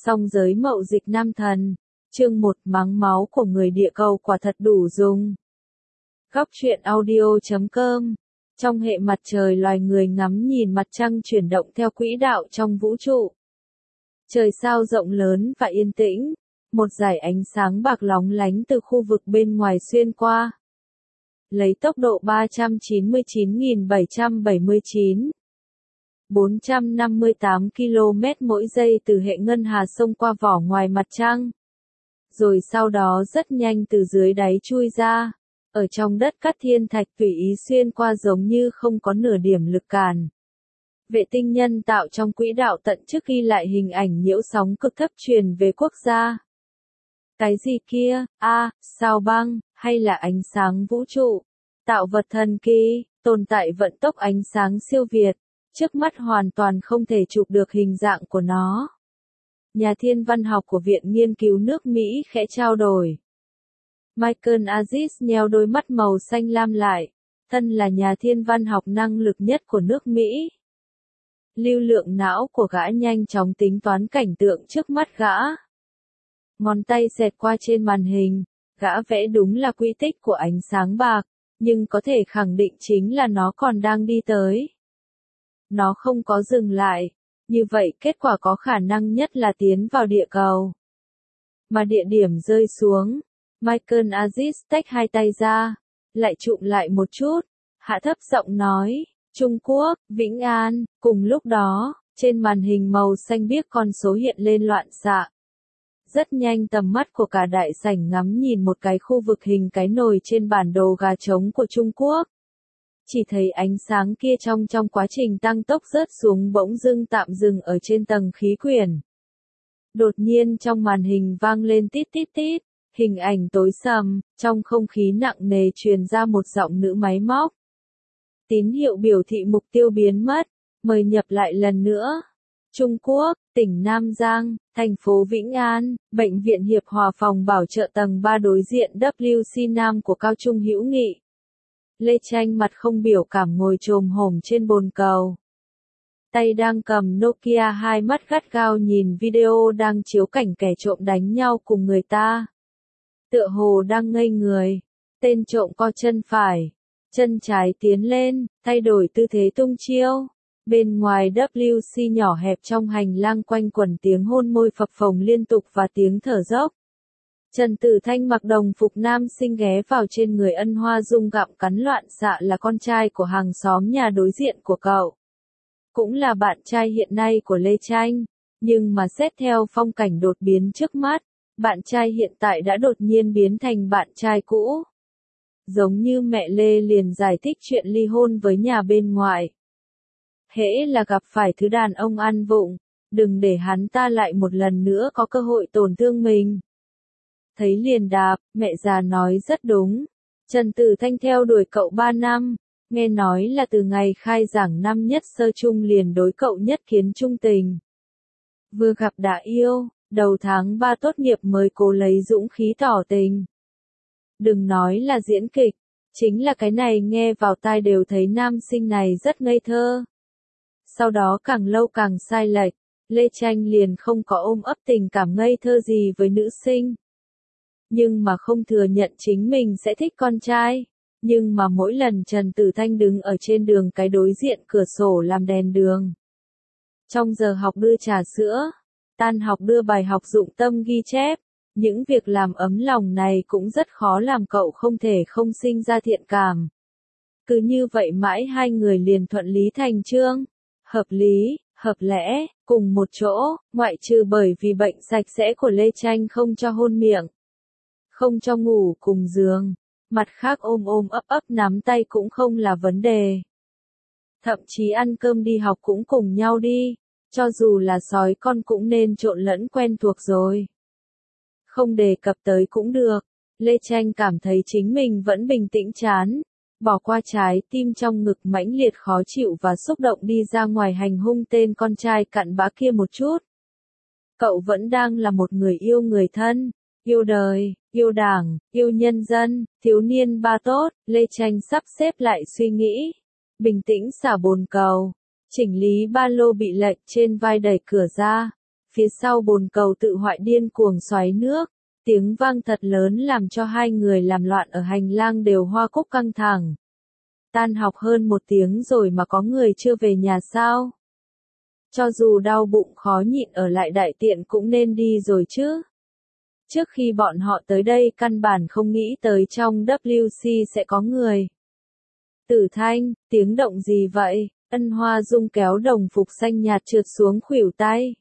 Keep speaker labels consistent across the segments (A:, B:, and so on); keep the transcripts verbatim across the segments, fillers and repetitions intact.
A: Song giới mậu dịch nam thần, chương một mắng máu của người địa cầu quả thật đủ dùng. Góc truyện audio chấm com. Trong hệ mặt trời loài người ngắm nhìn mặt trăng chuyển động theo quỹ đạo trong vũ trụ. Trời sao rộng lớn và yên tĩnh, một dải ánh sáng bạc lóng lánh từ khu vực bên ngoài xuyên qua. Lấy tốc độ ba trăm chín mươi chín nghìn bảy trăm bảy mươi chín, bốn trăm năm mươi tám ki lô mét mỗi giây từ hệ ngân hà xông qua vỏ ngoài mặt trăng. Rồi sau đó rất nhanh từ dưới đáy chui ra, ở trong đất cát thiên thạch tùy ý xuyên qua giống như không có nửa điểm lực cản. Vệ tinh nhân tạo trong quỹ đạo tận trước ghi lại hình ảnh nhiễu sóng cực thấp truyền về quốc gia. Cái gì kia, a, à, sao băng, hay là ánh sáng vũ trụ, tạo vật thần kỳ, tồn tại vận tốc ánh sáng siêu việt, trước mắt hoàn toàn không thể chụp được hình dạng của nó. Nhà thiên văn học của Viện Nghiên cứu nước Mỹ khẽ trao đổi. Michael Aziz nheo đôi mắt màu xanh lam lại, thân là nhà thiên văn học năng lực nhất của nước Mỹ. Lưu lượng não của gã nhanh chóng tính toán cảnh tượng trước mắt gã. Ngón tay xẹt qua trên màn hình, gã vẽ đúng là quy tích của ánh sáng bạc, nhưng có thể khẳng định chính là nó còn đang đi tới. Nó không có dừng lại, như vậy kết quả có khả năng nhất là tiến vào địa cầu. Mà địa điểm rơi xuống, Michael Aziz tách hai tay ra, lại chụm lại một chút, hạ thấp giọng nói, Trung Quốc, Vĩnh An. Cùng lúc đó, trên màn hình màu xanh biếc con số hiện lên loạn xạ. Rất nhanh tầm mắt của cả đại sảnh ngắm nhìn một cái khu vực hình cái nồi trên bản đồ gà trống của Trung Quốc. Chỉ thấy ánh sáng kia trong trong quá trình tăng tốc rớt xuống bỗng dưng tạm dừng ở trên tầng khí quyển. Đột nhiên trong màn hình vang lên tít tít tít, hình ảnh tối sầm, trong không khí nặng nề truyền ra một giọng nữ máy móc. Tín hiệu biểu thị mục tiêu biến mất, mời nhập lại lần nữa. Trung Quốc, tỉnh Nam Giang, thành phố Vĩnh An, Bệnh viện Hiệp Hòa phòng bảo trợ tầng ba đối diện W C Nam của Cao Trung Hữu Nghị. Lê Tranh mặt không biểu cảm ngồi chồm hổm trên bồn cầu. Tay đang cầm Nokia, hai mắt gắt gao nhìn video đang chiếu cảnh kẻ trộm đánh nhau cùng người ta. Tựa hồ đang ngây người, tên trộm co chân phải, chân trái tiến lên, thay đổi tư thế tung chiêu. Bên ngoài W C nhỏ hẹp trong hành lang quanh quẩn tiếng hôn môi phập phồng liên tục và tiếng thở dốc. Trần Tử Thanh mặc đồng phục nam sinh ghé vào trên người Ân Hoa Dung gặm cắn loạn xạ là con trai của hàng xóm nhà đối diện của cậu. Cũng là bạn trai hiện nay của Lê Tranh, nhưng mà xét theo phong cảnh đột biến trước mắt, bạn trai hiện tại đã đột nhiên biến thành bạn trai cũ. Giống như mẹ Lê liền giải thích chuyện ly hôn với nhà bên ngoài. Hễ là gặp phải thứ đàn ông ăn vụng, đừng để hắn ta lại một lần nữa có cơ hội tổn thương mình. Thấy liền đạp, mẹ già nói rất đúng. Trần Tử Thanh theo đuổi cậu ba năm, nghe nói là từ ngày khai giảng năm nhất sơ trung liền đối cậu nhất kiến trung tình. Vừa gặp đã yêu, đầu tháng ba tốt nghiệp mới cố lấy dũng khí tỏ tình. Đừng nói là diễn kịch, chính là cái này nghe vào tai đều thấy nam sinh này rất ngây thơ. Sau đó càng lâu càng sai lệch, Lê Tranh liền không có ôm ấp tình cảm ngây thơ gì với nữ sinh. Nhưng mà không thừa nhận chính mình sẽ thích con trai. Nhưng mà mỗi lần Trần Tử Thanh đứng ở trên đường cái đối diện cửa sổ làm đèn đường. Trong giờ học đưa trà sữa, tan học đưa bài học dụng tâm ghi chép, những việc làm ấm lòng này cũng rất khó làm cậu không thể không sinh ra thiện cảm. Cứ như vậy mãi hai người liền thuận lý thành chương, hợp lý, hợp lẽ, cùng một chỗ, ngoại trừ bởi vì bệnh sạch sẽ của Lê Tranh không cho hôn miệng. Không cho ngủ cùng giường, mặt khác ôm ôm ấp ấp nắm tay cũng không là vấn đề. Thậm chí ăn cơm đi học cũng cùng nhau đi, cho dù là sói con cũng nên trộn lẫn quen thuộc rồi. Không đề cập tới cũng được, Lê Tranh cảm thấy chính mình vẫn bình tĩnh chán, bỏ qua trái tim trong ngực mãnh liệt khó chịu và xúc động đi ra ngoài hành hung tên con trai cặn bã kia một chút. Cậu vẫn đang là một người yêu người thân. Yêu đời, yêu đảng, yêu nhân dân, thiếu niên ba tốt, Lê Tranh sắp xếp lại suy nghĩ. Bình tĩnh xả bồn cầu, chỉnh lý ba lô bị lệch trên vai đẩy cửa ra. phía sau bồn cầu tự hoại điên cuồng xoáy nước, tiếng vang thật lớn làm cho hai người làm loạn ở hành lang đều hoa cúc căng thẳng. Tan học hơn một tiếng rồi mà có người chưa về nhà sao? Cho dù đau bụng khó nhịn ở lại đại tiện cũng nên đi rồi chứ. Trước khi bọn họ tới đây căn bản không nghĩ tới trong vê kép xê sẽ có người. Tử Thanh, tiếng động gì vậy? Ân Hoa Dung kéo đồng phục xanh nhạt trượt xuống khuỷu tay.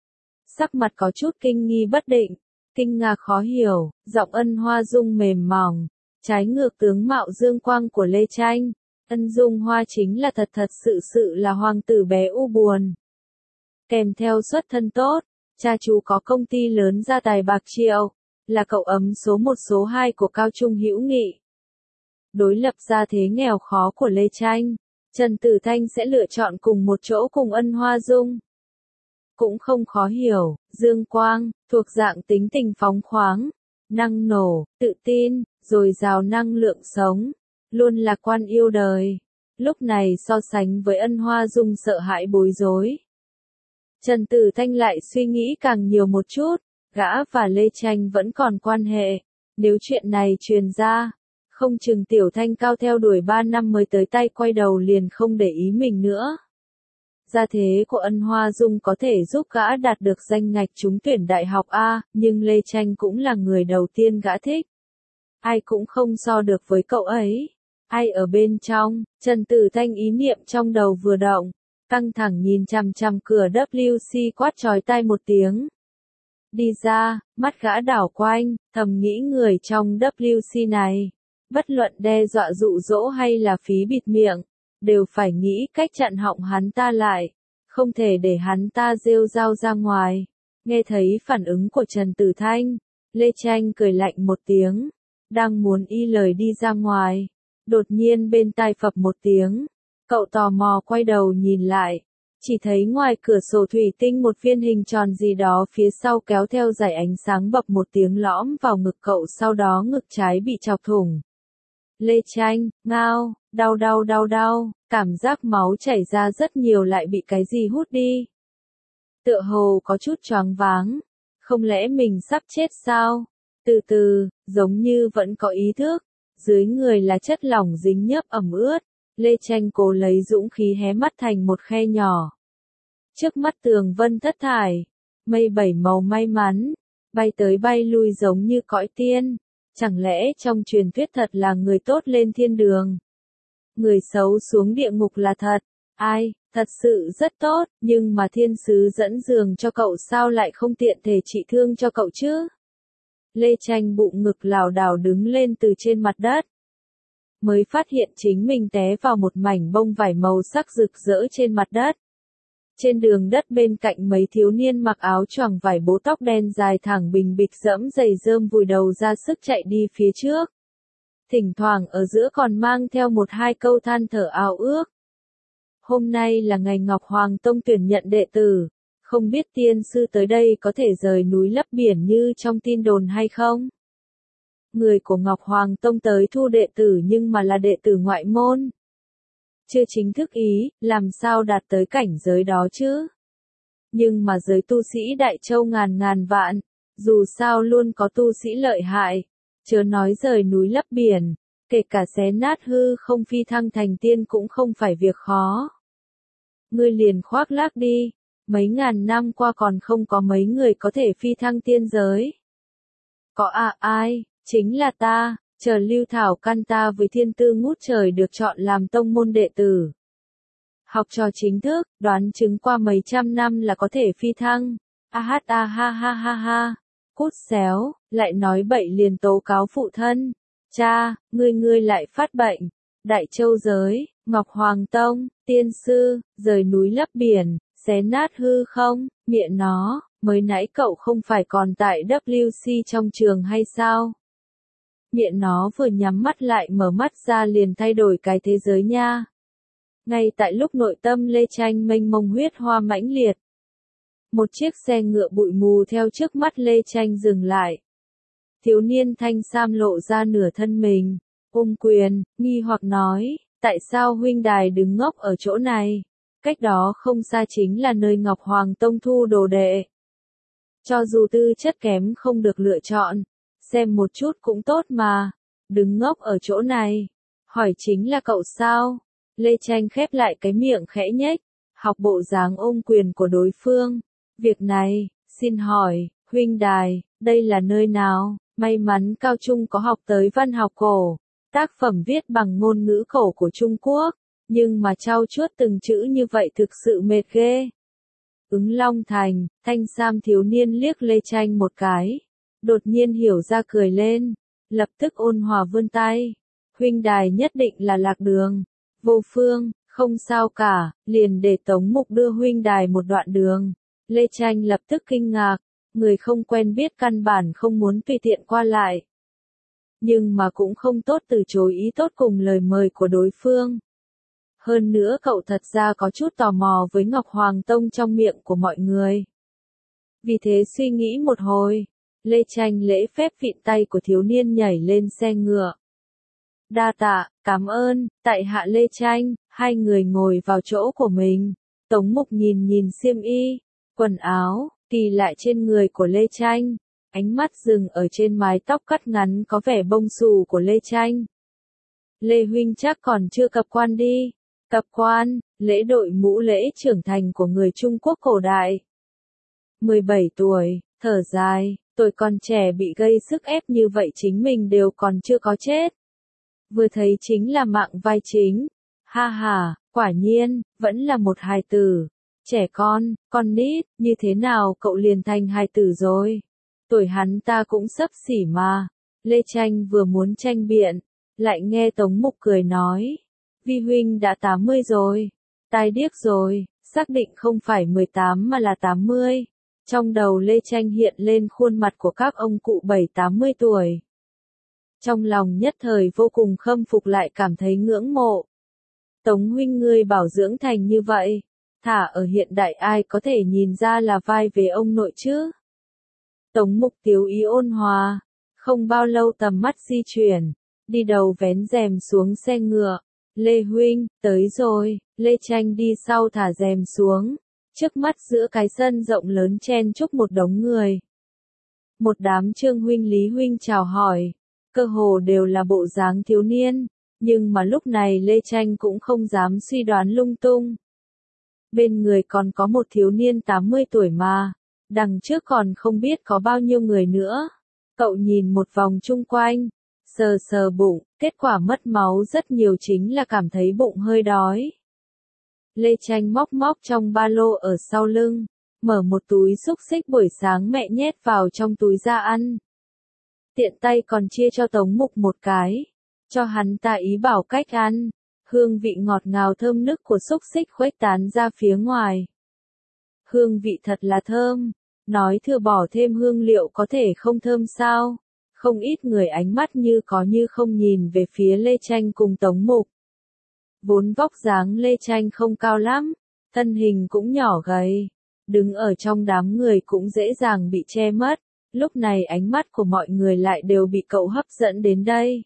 A: Sắc mặt có chút kinh nghi bất định, kinh ngạc khó hiểu, giọng Ân Hoa Dung mềm mỏng, trái ngược tướng mạo dương quang của Lê Tranh. Ân Dung Hoa chính là thật thật sự sự là hoàng tử bé u buồn. Kèm theo xuất thân tốt, cha chú có công ty lớn gia tài bạc triệu, là cậu ấm số một số hai của Cao Trung Hữu Nghị. Đối lập gia thế nghèo khó của Lê Tranh, Trần Tử Thanh sẽ lựa chọn cùng một chỗ cùng Ân Hoa Dung. Cũng không khó hiểu, Dương Quang, thuộc dạng tính tình phóng khoáng, năng nổ, tự tin, dồi dào năng lượng sống, luôn lạc quan yêu đời. Lúc này so sánh với Ân Hoa Dung sợ hãi bối rối. Trần Tử Thanh lại suy nghĩ càng nhiều một chút, gã và Lê Tranh vẫn còn quan hệ. Nếu chuyện này truyền ra, không chừng Tiểu Thanh Cao theo đuổi ba năm mới tới tay quay đầu liền không để ý mình nữa. Gia thế của Ân Hoa Dung có thể giúp gã đạt được danh ngạch trúng tuyển đại học A, nhưng Lê Tranh cũng là người đầu tiên gã thích. Ai cũng không so được với cậu ấy. Ai ở bên trong, Trần Tử Thanh ý niệm trong đầu vừa động, căng thẳng nhìn chằm chằm cửa vê kép xê quát chói tai một tiếng. Đi ra, mắt gã đảo quanh, thầm nghĩ người trong vê kép xê này, bất luận đe dọa dụ dỗ hay là phí bịt miệng, đều phải nghĩ cách chặn họng hắn ta lại, không thể để hắn ta rêu rao ra ngoài. Nghe thấy phản ứng của Trần Tử Thanh, Lê Tranh cười lạnh một tiếng, đang muốn y lời đi ra ngoài, đột nhiên bên tai phập một tiếng, cậu tò mò quay đầu nhìn lại, chỉ thấy ngoài cửa sổ thủy tinh một viên hình tròn gì đó phía sau kéo theo dải ánh sáng bập một tiếng lõm vào ngực cậu, sau đó ngực trái bị chọc thủng. Lê Tranh, ngao, đau đau đau đau, cảm giác máu chảy ra rất nhiều lại bị cái gì hút đi. Tựa hồ có chút choáng váng, không lẽ mình sắp chết sao? Từ từ, giống như vẫn có ý thức, dưới người là chất lỏng dính nhớp ẩm ướt, Lê Tranh cố lấy dũng khí hé mắt thành một khe nhỏ. Trước mắt tường vân thất thải, mây bảy màu may mắn, bay tới bay lui giống như cõi tiên. Chẳng lẽ trong truyền thuyết thật là người tốt lên thiên đường? Người xấu xuống địa ngục là thật? Ai, thật sự rất tốt, nhưng mà thiên sứ dẫn giường cho cậu sao lại không tiện thể trị thương cho cậu chứ? Lê Tranh bụng ngực lảo đảo đứng lên từ trên mặt đất. Mới phát hiện chính mình té vào một mảnh bông vải màu sắc rực rỡ trên mặt đất. Trên đường đất bên cạnh mấy thiếu niên mặc áo choàng vải bố tóc đen dài thẳng bình bịch dẫm giày rơm vùi đầu ra sức chạy đi phía trước. Thỉnh thoảng ở giữa còn mang theo một hai câu than thở ao ước. Hôm nay là ngày Ngọc Hoàng Tông tuyển nhận đệ tử, không biết tiên sư tới đây có thể rời núi lấp biển như trong tin đồn hay không? Người của Ngọc Hoàng Tông tới thu đệ tử nhưng mà là đệ tử ngoại môn. Chưa chính thức ý, làm sao đạt tới cảnh giới đó chứ? Nhưng mà giới tu sĩ Đại Châu ngàn ngàn vạn, dù sao luôn có tu sĩ lợi hại, chớ nói rời núi lấp biển, kể cả xé nát hư không phi thăng thành tiên cũng không phải việc khó. Ngươi liền khoác lác đi, mấy ngàn năm qua còn không có mấy người có thể phi thăng tiên giới. Có à ai, chính là ta. Chờ Lưu Thảo Căn ta với thiên tư ngút trời được chọn làm tông môn đệ tử. Học trò chính thức, đoán chứng qua mấy trăm năm là có thể phi thăng. A hát a ha ha ha ha. Cút xéo, lại nói bậy liền tố cáo phụ thân. Cha, ngươi ngươi lại phát bệnh. Đại Châu giới, Ngọc Hoàng Tông, tiên sư, rời núi lấp biển, xé nát hư không, miệng nó, mới nãy cậu không phải còn tại vê kép xê trong trường hay sao? Miệng nó vừa nhắm mắt lại mở mắt ra liền thay đổi cái thế giới nha. Ngay tại lúc nội tâm Lê Tranh mênh mông huyết hoa mãnh liệt. Một chiếc xe ngựa bụi mù theo trước mắt Lê Tranh dừng lại. Thiếu niên thanh sam lộ ra nửa thân mình, ôm quyền, nghi hoặc nói, tại sao huynh đài đứng ngốc ở chỗ này? Cách đó không xa chính là nơi Ngọc Hoàng Tông thu đồ đệ. Cho dù tư chất kém không được lựa chọn, xem một chút cũng tốt mà. Đứng ngốc ở chỗ này. Hỏi chính là cậu sao? Lê Tranh khép lại cái miệng khẽ nhếch, học bộ dáng ôm quyền của đối phương. Việc này, xin hỏi, huynh đài, đây là nơi nào? May mắn cao trung có học tới văn học cổ, tác phẩm viết bằng ngôn ngữ cổ của Trung Quốc, nhưng mà trau chuốt từng chữ như vậy thực sự mệt ghê. Ứng Long Thành, thanh sam thiếu niên liếc Lê Tranh một cái, đột nhiên hiểu ra cười lên, lập tức ôn hòa vươn tay. Huynh đài nhất định là lạc đường. Vô Phương, không sao cả, liền để Tống Mục đưa huynh đài một đoạn đường. Lê Tranh lập tức kinh ngạc, người không quen biết căn bản không muốn tùy tiện qua lại. Nhưng mà cũng không tốt từ chối ý tốt cùng lời mời của đối phương. Hơn nữa cậu thật ra có chút tò mò với Ngọc Hoàng Tông trong miệng của mọi người. Vì thế suy nghĩ một hồi, Lê Tranh lễ phép vịn tay của thiếu niên nhảy lên xe ngựa. Đa tạ, cảm ơn, tại hạ Lê Tranh. Hai người ngồi vào chỗ của mình. Tống Mục nhìn nhìn xiêm y, quần áo, kỳ lạ trên người của Lê Tranh. Ánh mắt dừng ở trên mái tóc cắt ngắn có vẻ bông xù của Lê Tranh. Lê huynh chắc còn chưa cập quan đi. Cập quan, lễ đội mũ lễ trưởng thành của người Trung Quốc cổ đại. mười bảy tuổi, thở dài, tuổi còn trẻ bị gây sức ép như vậy chính mình đều còn chưa có chết. Vừa thấy chính là mạng vai chính. Ha ha, quả nhiên, vẫn là một hài tử. Trẻ con, con nít, như thế nào cậu liền thành hài tử rồi? Tuổi hắn ta cũng xấp xỉ mà. Lê Tranh vừa muốn tranh biện, lại nghe Tống Mục cười nói. Vi huynh đã tám mươi rồi. Tai điếc rồi, xác định không phải mười tám mà là tám mươi. Trong đầu Lê Tranh hiện lên khuôn mặt của các ông cụ bảy tám mươi tuổi. Trong lòng nhất thời vô cùng khâm phục lại cảm thấy ngưỡng mộ. Tống huynh ngươi bảo dưỡng thành như vậy, thả ở hiện đại ai có thể nhìn ra là vai về ông nội chứ? Tống Mục tiếu ý ôn hòa, không bao lâu tầm mắt di chuyển, đi đầu vén rèm xuống xe ngựa. Lê huynh, tới rồi. Lê Tranh đi sau thả rèm xuống, trước mắt giữa cái sân rộng lớn chen chúc một đống người. Một đám Trương huynh Lý huynh chào hỏi, cơ hồ đều là bộ dáng thiếu niên, nhưng mà lúc này Lê Tranh cũng không dám suy đoán lung tung. Bên người còn có một thiếu niên tám mươi tuổi mà, đằng trước còn không biết có bao nhiêu người nữa. Cậu nhìn một vòng chung quanh, sờ sờ bụng, kết quả mất máu rất nhiều chính là cảm thấy bụng hơi đói. Lê Tranh móc móc trong ba lô ở sau lưng, mở một túi xúc xích buổi sáng mẹ nhét vào trong túi ra ăn. Tiện tay còn chia cho Tống Mục một cái, cho hắn ta ý bảo cách ăn, hương vị ngọt ngào thơm nức của xúc xích khuếch tán ra phía ngoài. Hương vị thật là thơm, nói thừa bỏ thêm hương liệu có thể không thơm sao? Không ít người ánh mắt như có như không nhìn về phía Lê Tranh cùng Tống Mục. Vốn vóc dáng Lê Tranh không cao lắm, thân hình cũng nhỏ gầy, đứng ở trong đám người cũng dễ dàng bị che mất, lúc này ánh mắt của mọi người lại đều bị cậu hấp dẫn đến đây.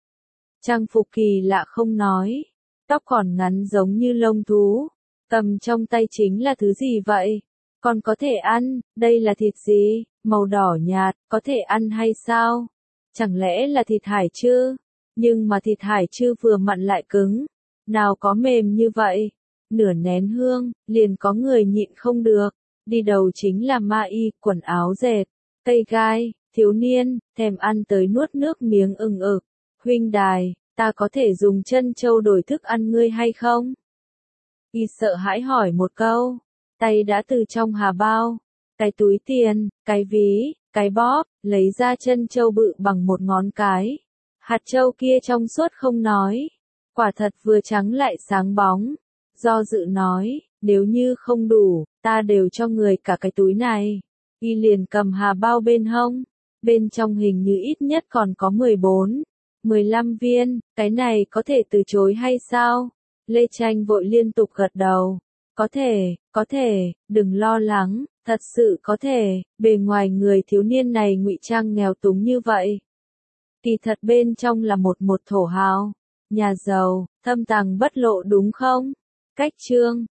A: Trang phục kỳ lạ không nói, tóc còn ngắn giống như lông thú, cầm trong tay chính là thứ gì vậy? Còn có thể ăn, đây là thịt gì? Màu đỏ nhạt, có thể ăn hay sao? Chẳng lẽ là thịt hải chư? Nhưng mà thịt hải chư vừa mặn lại cứng, nào có mềm như vậy? Nửa nén hương, liền có người nhịn không được. Đi đầu chính là ma y, quần áo dệt, cây gai, thiếu niên, thèm ăn tới nuốt nước miếng ừng ực. Huynh đài, ta có thể dùng chân châu đổi thức ăn ngươi hay không? Y sợ hãi hỏi một câu, tay đã từ trong hà bao, cái túi tiền, cái ví, cái bóp, lấy ra chân châu bự bằng một ngón cái. Hạt châu kia trong suốt không nói, quả thật vừa trắng lại sáng bóng. Do dự nói, nếu như không đủ, ta đều cho người cả cái túi này. Y liền cầm hà bao bên hông, bên trong hình như ít nhất còn có mười bốn, mười lăm viên, cái này có thể từ chối hay sao? Lê Tranh vội liên tục gật đầu. Có thể, có thể, đừng lo lắng, thật sự có thể, bề ngoài người thiếu niên này ngụy trang nghèo túng như vậy. Kỳ thật bên trong là một một thổ hào, nhà giàu, thâm tàng bất lộ đúng không? Cách chương